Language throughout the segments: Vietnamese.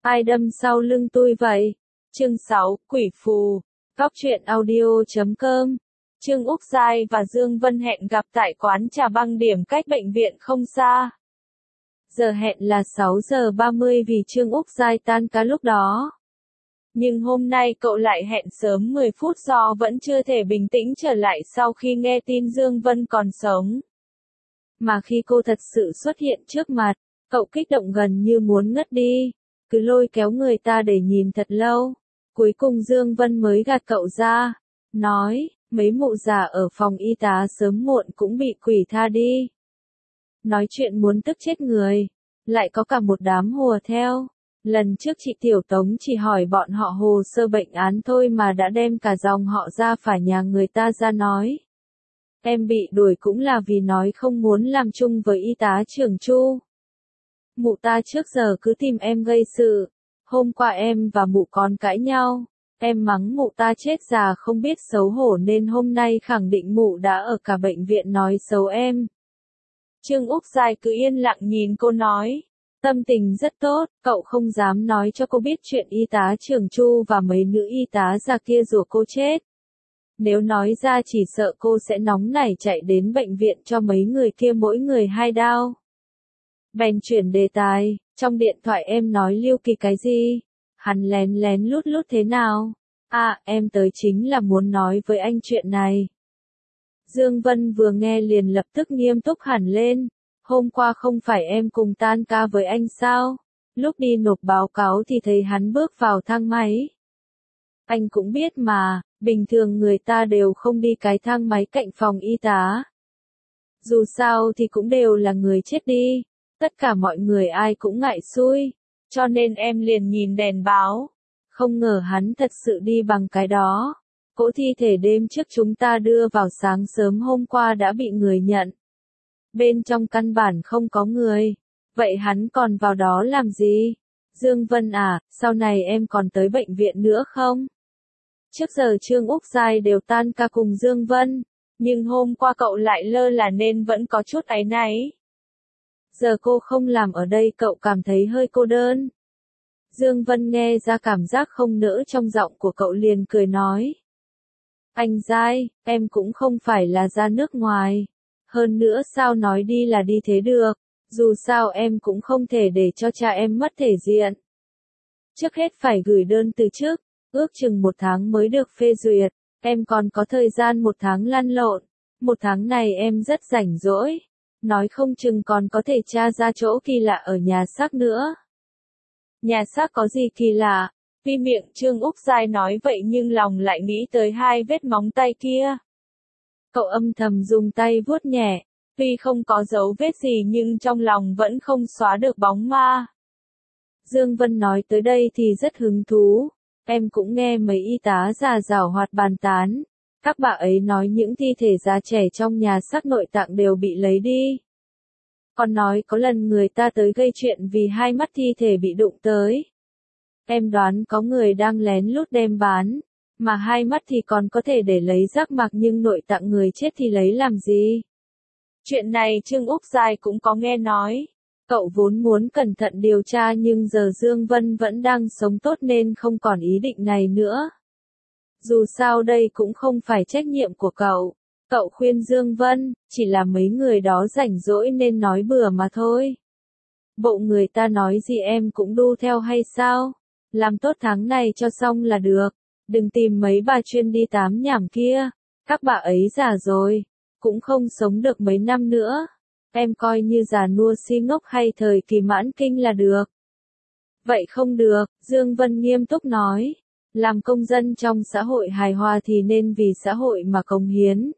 Ai đâm sau lưng tôi vậy? Chương 6, Quỷ Phù. Góc truyện audio.com. Trương Úc Giai và Dương Vân hẹn gặp tại quán trà băng điểm cách bệnh viện không xa. Giờ hẹn là 6 giờ 30 vì Trương Úc Giai tan ca lúc đó. Nhưng hôm nay cậu lại hẹn sớm 10 phút do vẫn chưa thể bình tĩnh trở lại sau khi nghe tin Dương Vân còn sống. Mà khi cô thật sự xuất hiện trước mặt, cậu kích động gần như muốn ngất đi, cứ lôi kéo người ta để nhìn thật lâu. Cuối cùng Dương Vân mới gạt cậu ra, nói, mấy mụ già ở phòng y tá sớm muộn cũng bị quỷ tha đi. Nói chuyện muốn tức chết người, lại có cả một đám hùa theo. Lần trước chị Tiểu Tống chỉ hỏi bọn họ hồ sơ bệnh án thôi mà đã đem cả dòng họ ra phải nhà người ta ra nói. Em bị đuổi cũng là vì nói không muốn làm chung với y tá trưởng Chu. Mụ ta trước giờ cứ tìm em gây sự. Hôm qua em và mụ còn cãi nhau. Em mắng mụ ta chết già không biết xấu hổ nên hôm nay khẳng định mụ đã ở cả bệnh viện nói xấu em. Trương Úc Giai cứ yên lặng nhìn cô nói. Tâm tình rất tốt, cậu không dám nói cho cô biết chuyện y tá trưởng Chu và mấy nữ y tá già kia rủa cô chết. Nếu nói ra chỉ sợ cô sẽ nóng nảy chạy đến bệnh viện cho mấy người kia mỗi người 2 đao. Bèn chuyển đề tài, trong điện thoại em nói Lưu Kỳ cái gì? Hắn lén lén lút lút thế nào? À, em tới chính là muốn nói với anh chuyện này. Dương Vân vừa nghe liền lập tức nghiêm túc hẳn lên. Hôm qua không phải em cùng tan ca với anh sao? Lúc đi nộp báo cáo thì thấy hắn bước vào thang máy. Anh cũng biết mà, bình thường người ta đều không đi cái thang máy cạnh phòng y tá. Dù sao thì cũng đều là người chết đi. Tất cả mọi người ai cũng ngại xui. Cho nên em liền nhìn đèn báo. Không ngờ hắn thật sự đi bằng cái đó. Cỗ thi thể đêm trước chúng ta đưa vào sáng sớm hôm qua đã bị người nhận. Bên trong căn bản không có người. Vậy hắn còn vào đó làm gì? Dương Vân à, sau này em còn tới bệnh viện nữa không? Trước giờ Trương Úc Giai đều tan ca cùng Dương Vân. Nhưng hôm qua cậu lại lơ là nên vẫn có chút áy náy. Giờ cô không làm ở đây cậu cảm thấy hơi cô đơn. Dương Vân nghe ra cảm giác không nỡ trong giọng của cậu liền cười nói. Anh Giai, em cũng không phải là ra nước ngoài. Hơn nữa sao nói đi là đi thế được, dù sao em cũng không thể để cho cha em mất thể diện. Trước hết phải gửi đơn từ chức, ước chừng 1 tháng mới được phê duyệt, em còn có thời gian 1 tháng lăn lộn, 1 tháng này em rất rảnh rỗi, nói không chừng còn có thể tra ra chỗ kỳ lạ ở nhà xác nữa. Nhà xác có gì kỳ lạ? Vì miệng Trương Úc Giai nói vậy nhưng lòng lại nghĩ tới 2 vết móng tay kia. Cậu âm thầm dùng tay vuốt nhẹ, tuy không có dấu vết gì nhưng trong lòng vẫn không xóa được bóng ma. Dương Vân nói tới đây thì rất hứng thú, em cũng nghe mấy y tá già giảo hoạt bàn tán. Các bà ấy nói những thi thể già trẻ trong nhà xác nội tạng đều bị lấy đi. Còn nói có lần người ta tới gây chuyện vì 2 mắt thi thể bị đụng tới. Em đoán có người đang lén lút đem bán. Mà 2 mắt thì còn có thể để lấy giác mạc nhưng nội tạng người chết thì lấy làm gì? Chuyện này Trương Úc Giai cũng có nghe nói. Cậu vốn muốn cẩn thận điều tra nhưng giờ Dương Vân vẫn đang sống tốt nên không còn ý định này nữa. Dù sao đây cũng không phải trách nhiệm của cậu. Cậu khuyên Dương Vân, chỉ là mấy người đó rảnh rỗi nên nói bừa mà thôi. Bộ người ta nói gì em cũng đu theo hay sao? Làm tốt tháng này cho xong là được. Đừng tìm mấy bà chuyên đi tám nhảm kia, các bà ấy già rồi, cũng không sống được mấy năm nữa. Em coi như già nua si ngốc hay thời kỳ mãn kinh là được. Vậy không được, Dương Vân nghiêm túc nói. Làm công dân trong xã hội hài hòa thì nên vì xã hội mà cống hiến.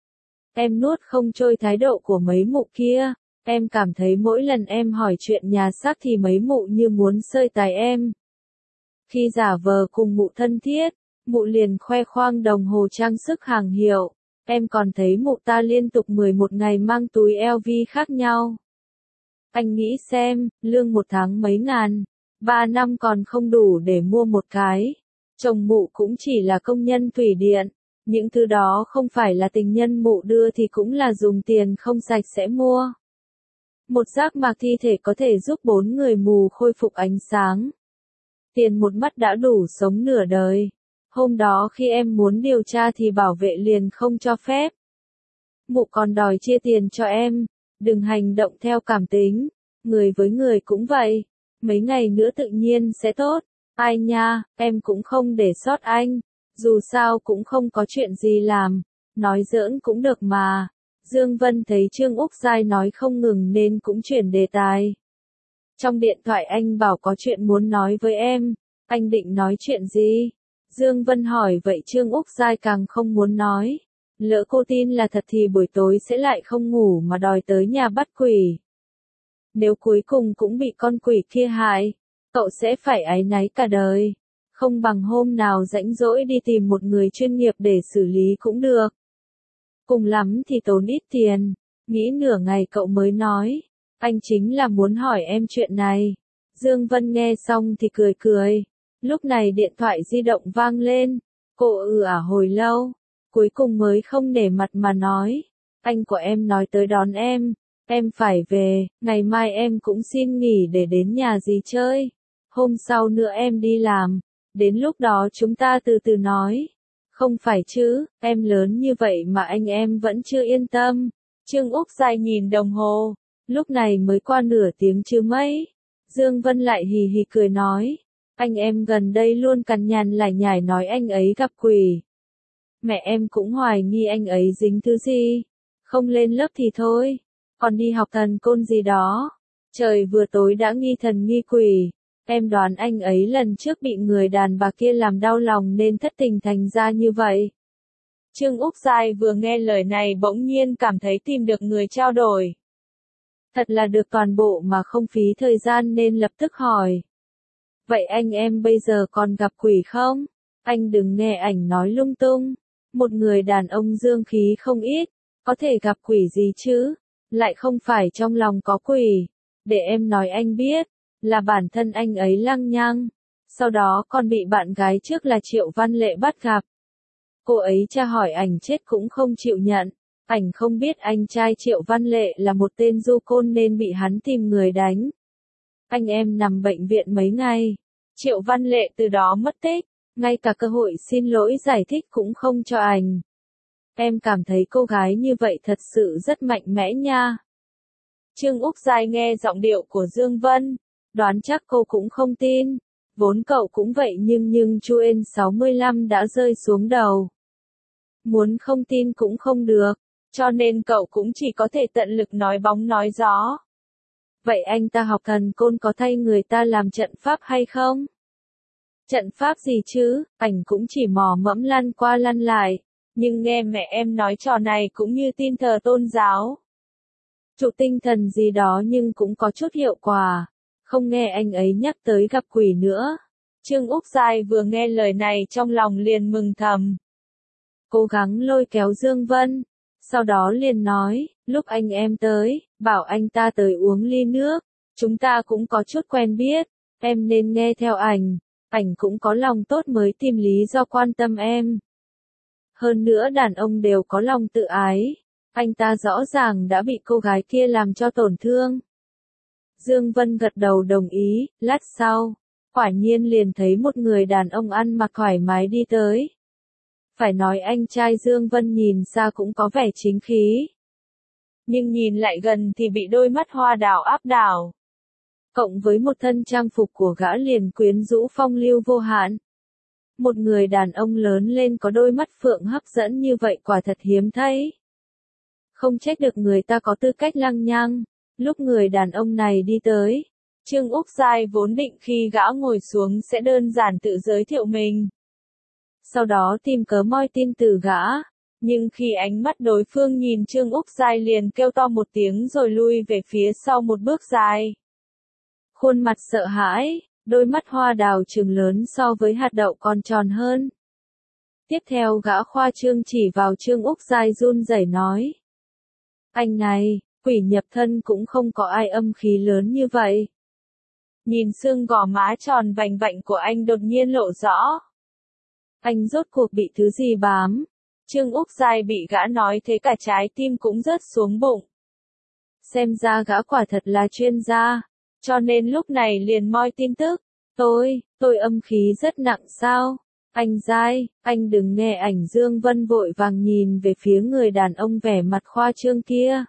Em nuốt không trôi thái độ của mấy mụ kia. Em cảm thấy mỗi lần em hỏi chuyện nhà xác thì mấy mụ như muốn xơi tài em. Khi giả vờ cùng mụ thân thiết, mụ liền khoe khoang đồng hồ trang sức hàng hiệu. Em còn thấy mụ ta liên tục 11 ngày mang túi LV khác nhau. Anh nghĩ xem, lương 1 tháng mấy ngàn, 3 năm còn không đủ để mua một cái. Chồng mụ cũng chỉ là công nhân thủy điện. Những thứ đó không phải là tình nhân mụ đưa thì cũng là dùng tiền không sạch sẽ mua. Một giác mạc thi thể có thể giúp 4 người mù khôi phục ánh sáng. Tiền một mắt đã đủ sống nửa đời. Hôm đó khi em muốn điều tra thì bảo vệ liền không cho phép. Mụ còn đòi chia tiền cho em. Đừng hành động theo cảm tính. Người với người cũng vậy. Mấy ngày nữa tự nhiên sẽ tốt. Ai nha, em cũng không để sót anh. Dù sao cũng không có chuyện gì làm. Nói giỡn cũng được mà. Dương Vân thấy Trương Úc Giai nói không ngừng nên cũng chuyển đề tài. Trong điện thoại anh bảo có chuyện muốn nói với em. Anh định nói chuyện gì? Dương Vân hỏi vậy Trương Úc Giai càng không muốn nói. Lỡ cô tin là thật thì buổi tối sẽ lại không ngủ mà đòi tới nhà bắt quỷ. Nếu cuối cùng cũng bị con quỷ kia hại, cậu sẽ phải áy náy cả đời. Không bằng hôm nào rảnh rỗi đi tìm một người chuyên nghiệp để xử lý cũng được. Cùng lắm thì tốn ít tiền. Nghĩ nửa ngày cậu mới nói. Anh chính là muốn hỏi em chuyện này. Dương Vân nghe xong thì cười cười. Lúc này điện thoại di động vang lên. Cô hồi lâu. Cuối cùng mới không nể mặt mà nói. Anh của em nói tới đón em. Em phải về, ngày mai em cũng xin nghỉ để đến nhà dì chơi. Hôm sau nữa em đi làm. Đến lúc đó chúng ta từ từ nói. Không phải chứ, em lớn như vậy mà anh em vẫn chưa yên tâm. Trương Úc Giai nhìn đồng hồ. Lúc này mới qua nửa tiếng chứ mấy. Dương Vân lại hì hì cười nói. Anh em gần đây luôn cằn nhằn lải nhải nói anh ấy gặp quỷ. Mẹ em cũng hoài nghi anh ấy dính thứ gì. Không lên lớp thì thôi. Còn đi học thần côn gì đó. Trời vừa tối đã nghi thần nghi quỷ. Em đoán anh ấy lần trước bị người đàn bà kia làm đau lòng nên thất tình thành ra như vậy. Trương Úc Giai vừa nghe lời này bỗng nhiên cảm thấy tìm được người trao đổi. Thật là được toàn bộ mà không phí thời gian nên lập tức hỏi. Vậy anh em bây giờ còn gặp quỷ không? Anh đừng nghe ảnh nói lung tung. Một người đàn ông dương khí không ít, có thể gặp quỷ gì chứ? Lại không phải trong lòng có quỷ. Để em nói anh biết, là bản thân anh ấy lăng nhăng. Sau đó còn bị bạn gái trước là Triệu Văn Lệ bắt gặp. Cô ấy tra hỏi ảnh chết cũng không chịu nhận. Ảnh không biết anh trai Triệu Văn Lệ là một tên du côn nên bị hắn tìm người đánh. Anh em nằm bệnh viện mấy ngày. Triệu Văn Lệ từ đó mất tích. Ngay cả cơ hội xin lỗi giải thích cũng không cho ảnh. Em cảm thấy cô gái như vậy thật sự rất mạnh mẽ nha. Trương Úc Giai nghe giọng điệu của Dương Vân. Đoán chắc cô cũng không tin. Vốn cậu cũng vậy nhưng Chuên 65 đã rơi xuống đầu. Muốn không tin cũng không được. Cho nên cậu cũng chỉ có thể tận lực nói bóng nói gió. Vậy anh ta học thần côn có thay người ta làm trận pháp hay không? Trận pháp gì chứ, ảnh cũng chỉ mò mẫm lăn qua lăn lại. Nhưng nghe mẹ em nói trò này cũng như tin thờ tôn giáo. Trụ tinh thần gì đó nhưng cũng có chút hiệu quả. Không nghe anh ấy nhắc tới gặp quỷ nữa. Trương Úc Giai vừa nghe lời này trong lòng liền mừng thầm. Cố gắng lôi kéo Dương Vân. Sau đó liền nói, lúc anh em tới, bảo anh ta tới uống ly nước. Chúng ta cũng có chút quen biết. Em nên nghe theo ảnh. Ảnh cũng có lòng tốt mới tìm lý do quan tâm em. Hơn nữa đàn ông đều có lòng tự ái. Anh ta rõ ràng đã bị cô gái kia làm cho tổn thương. Dương Vân gật đầu đồng ý, lát sau, quả nhiên liền thấy một người đàn ông ăn mặc thoải mái đi tới. Phải nói anh trai Dương Vân nhìn xa cũng có vẻ chính khí. Nhưng nhìn lại gần thì bị đôi mắt hoa đào áp đảo. Cộng với một thân trang phục của gã liền quyến rũ phong lưu vô hạn. Một người đàn ông lớn lên có đôi mắt phượng hấp dẫn như vậy quả thật hiếm thấy. Không trách được người ta có tư cách lăng nhăng. Lúc người đàn ông này đi tới, Trương Úc Giai vốn định khi gã ngồi xuống sẽ đơn giản tự giới thiệu mình. Sau đó tìm cớ moi tin từ gã. Nhưng khi ánh mắt đối phương nhìn Trương Úc Giai liền kêu to một tiếng rồi lui về phía sau một bước dài. Khuôn mặt sợ hãi, đôi mắt hoa đào trừng lớn so với hạt đậu còn tròn hơn. Tiếp theo gã khoa trương chỉ vào Trương Úc Giai run rẩy nói. Anh này, quỷ nhập thân cũng không có ai âm khí lớn như vậy. Nhìn xương gò má tròn vành vạnh của anh đột nhiên lộ rõ. Anh rốt cuộc bị thứ gì bám. Trương Úc Giai bị gã nói thế cả trái tim cũng rớt xuống bụng. Xem ra gã quả thật là chuyên gia. Cho nên lúc này liền moi tin tức. Tôi âm khí rất nặng sao? Anh dai, anh đừng nghe ảnh. Dương Vân vội vàng nhìn về phía người đàn ông vẻ mặt khoa trương kia.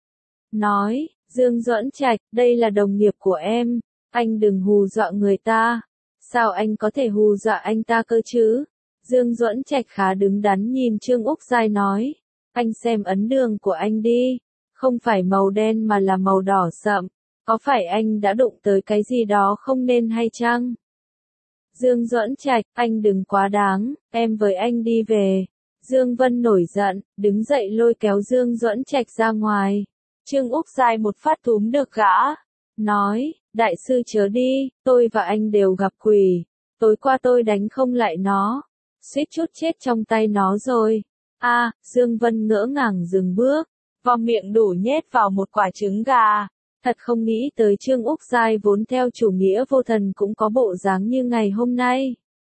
Nói, Dương Duẫn Trạch, đây là đồng nghiệp của em, anh đừng hù dọa người ta. Sao anh có thể hù dọa anh ta cơ chứ? Dương Duẫn Trạch khá đứng đắn nhìn Trương Úc Giai nói, anh xem ấn đường của anh đi, không phải màu đen mà là màu đỏ sậm, có phải anh đã đụng tới cái gì đó không nên hay chăng? Dương Duẫn Trạch, anh đừng quá đáng, em với anh đi về. Dương Vân nổi giận, đứng dậy lôi kéo Dương Duẫn Trạch ra ngoài. Trương Úc Giai một phát túm được gã, nói, đại sư chớ đi, tôi và anh đều gặp quỷ, tối qua tôi đánh không lại nó, suýt chút chết trong tay nó rồi. Dương Vân ngỡ ngàng dừng bước, vào miệng đủ nhét vào một quả trứng gà. Thật không nghĩ tới Trương Úc Giai vốn theo chủ nghĩa vô thần cũng có bộ dáng như ngày hôm nay.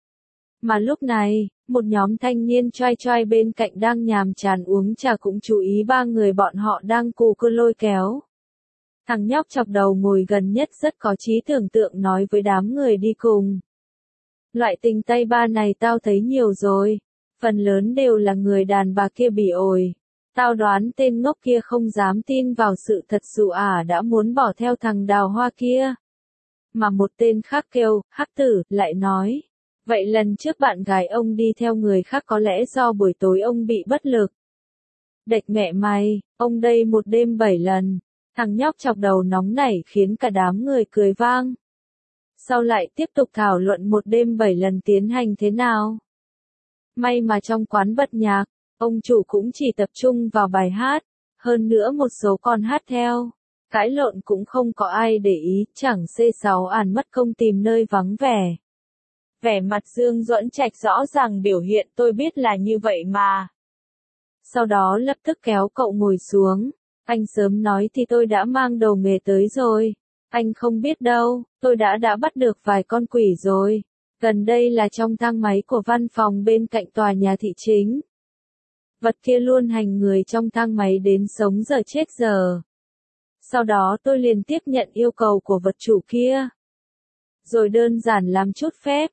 Mà lúc này, một nhóm thanh niên choai choai bên cạnh đang nhàm chán uống trà cũng chú ý ba người bọn họ đang cù cưa lôi kéo. Thằng nhóc chọc đầu ngồi gần nhất rất có trí tưởng tượng nói với đám người đi cùng. Loại tình Tây Ba này tao thấy nhiều rồi, phần lớn đều là người đàn bà kia bỉ ổi. Tao đoán tên ngốc kia không dám tin vào sự thật dù đã muốn bỏ theo thằng Đào Hoa kia. Mà một tên khác kêu, Hắc Tử, lại nói. Vậy lần trước bạn gái ông đi theo người khác có lẽ do buổi tối ông bị bất lực. Đệch mẹ mày, ông đây một đêm 7 lần. Thằng nhóc chọc đầu nóng nảy khiến cả đám người cười vang. Sau lại tiếp tục thảo luận một đêm 7 lần tiến hành thế nào. May mà trong quán bật nhạc, ông chủ cũng chỉ tập trung vào bài hát, hơn nữa một số con hát theo. Cãi lộn cũng không có ai để ý, chẳng C6 mất công tìm nơi vắng vẻ. Vẻ mặt Dương Duẫn Trạch rõ ràng biểu hiện tôi biết là như vậy mà. Sau đó lập tức kéo cậu ngồi xuống. Anh sớm nói thì tôi đã mang đồ nghề tới rồi. Anh không biết đâu, tôi đã bắt được vài con quỷ rồi. Gần đây là trong thang máy của văn phòng bên cạnh tòa nhà thị chính. Vật kia luôn hành người trong thang máy đến sống giờ chết giờ. Sau đó tôi liền tiếp nhận yêu cầu của vật chủ kia. Rồi đơn giản làm chút phép.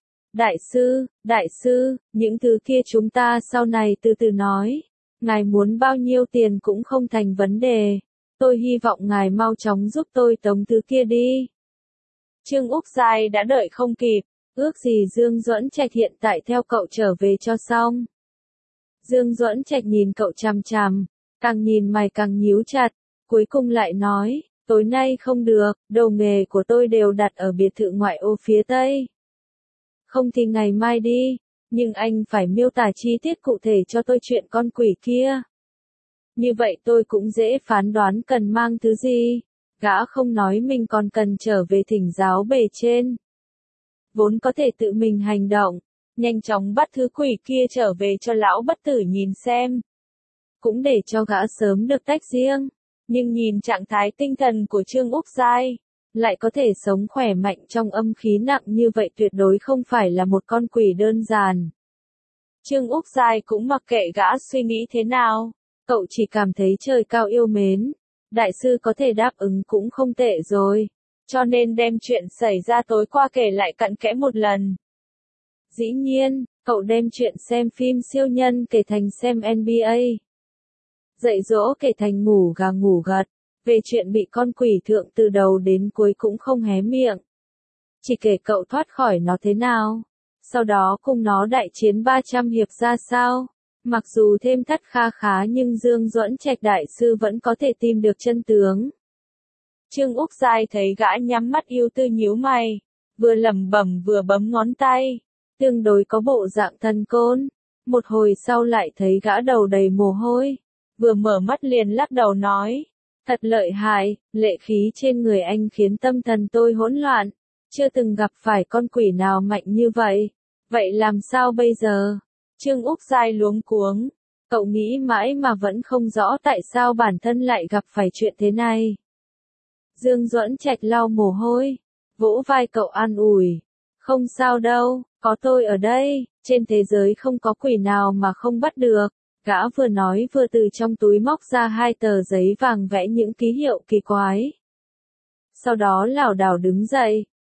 Đại sư, những thứ kia chúng ta sau này từ từ nói. Ngài muốn bao nhiêu tiền cũng không thành vấn đề. Tôi hy vọng ngài mau chóng giúp tôi tống thứ kia đi. Trương Úc Giai đã đợi không kịp, ước gì Dương Duẫn Trạch hiện tại theo cậu trở về cho xong. Dương Duẫn Trạch nhìn cậu chằm chằm, càng nhìn mày càng nhíu chặt, cuối cùng lại nói, tối nay không được, đồ nghề của tôi đều đặt ở biệt thự ngoại ô phía Tây. Không thì ngày mai đi, nhưng anh phải miêu tả chi tiết cụ thể cho tôi chuyện con quỷ kia. Như vậy tôi cũng dễ phán đoán cần mang thứ gì. Gã không nói mình còn cần trở về thỉnh giáo bề trên. Vốn có thể tự mình hành động, nhanh chóng bắt thứ quỷ kia trở về cho lão bất tử nhìn xem. Cũng để cho gã sớm được tách riêng. Nhưng nhìn trạng thái tinh thần của Trương Úc Giai, lại có thể sống khỏe mạnh trong âm khí nặng như vậy tuyệt đối không phải là một con quỷ đơn giản. Trương Úc Giai cũng mặc kệ gã suy nghĩ thế nào, cậu chỉ cảm thấy trời cao yêu mến. Đại sư có thể đáp ứng cũng không tệ rồi, cho nên đem chuyện xảy ra tối qua kể lại cặn kẽ một lần. Dĩ nhiên, cậu đem chuyện xem phim siêu nhân kể thành xem NBA. Dạy dỗ kể thành ngủ gà ngủ gật, về chuyện bị con quỷ thượng từ đầu đến cuối cũng không hé miệng. Chỉ kể cậu thoát khỏi nó thế nào, sau đó cùng nó đại chiến 300 hiệp ra sao. Mặc dù thêm thắt kha khá nhưng Dương Duẫn Trạch đại sư vẫn có thể tìm được chân tướng. Trương Úc Giai thấy gã nhắm mắt ưu tư nhíu mày, vừa lẩm bẩm vừa bấm ngón tay, tương đối có bộ dạng thần côn. Một hồi sau lại thấy gã đầu đầy mồ hôi, vừa mở mắt liền lắc đầu nói, thật lợi hại, lệ khí trên người anh khiến tâm thần tôi hỗn loạn, chưa từng gặp phải con quỷ nào mạnh như vậy. Vậy làm sao bây giờ? Trương Úc Giai luống cuống, cậu nghĩ mãi mà vẫn không rõ tại sao bản thân lại gặp phải chuyện thế này. Dương Duẫn Trạch lau mồ hôi, vỗ vai cậu an ủi, không sao đâu, có tôi ở đây, trên thế giới không có quỷ nào mà không bắt được. Gã vừa nói vừa từ trong túi móc ra 2 tờ giấy vàng vẽ những ký hiệu kỳ quái. Sau đó lảo đảo đứng dậy,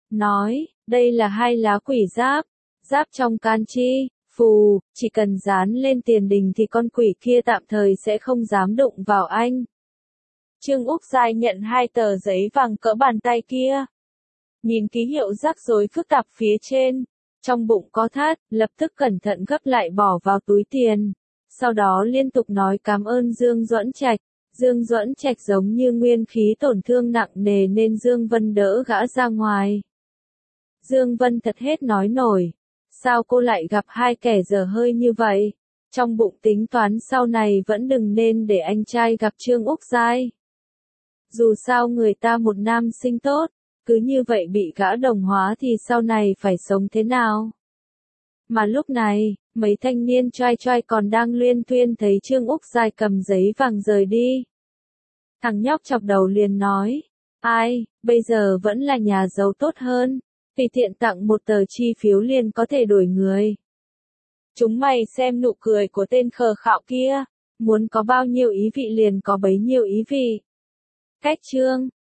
nói, đây là 2 lá quỷ giáp, giáp trong can chi, phù, chỉ cần dán lên tiền đình thì con quỷ kia tạm thời sẽ không dám đụng vào anh. Trương Úc Giai nhận 2 tờ giấy vàng cỡ bàn tay kia. Nhìn ký hiệu rắc rối phức tạp phía trên, trong bụng có thắt, lập tức cẩn thận gấp lại bỏ vào túi tiền. Sau đó liên tục nói cảm ơn Dương Duẫn Trạch. Dương Duẫn Trạch giống như nguyên khí tổn thương nặng nề nên Dương Vân đỡ gã ra ngoài. Dương Vân thật hết nói nổi. Sao cô lại gặp 2 kẻ dở hơi như vậy? Trong bụng tính toán sau này vẫn đừng nên để anh trai gặp Trương Úc Giai. Dù sao người ta một nam sinh tốt, cứ như vậy bị gã đồng hóa thì sau này phải sống thế nào? Mà lúc này, mấy thanh niên trai trai còn đang luyên thuyên thấy Trương Úc Giai cầm giấy vàng rời đi. Thằng nhóc chọc đầu liền nói, ai, bây giờ vẫn là nhà giàu tốt hơn, tùy tiện tặng một tờ chi phiếu liền có thể đổi người. Chúng mày xem nụ cười của tên khờ khạo kia, muốn có bao nhiêu ý vị liền có bấy nhiêu ý vị. Cách chương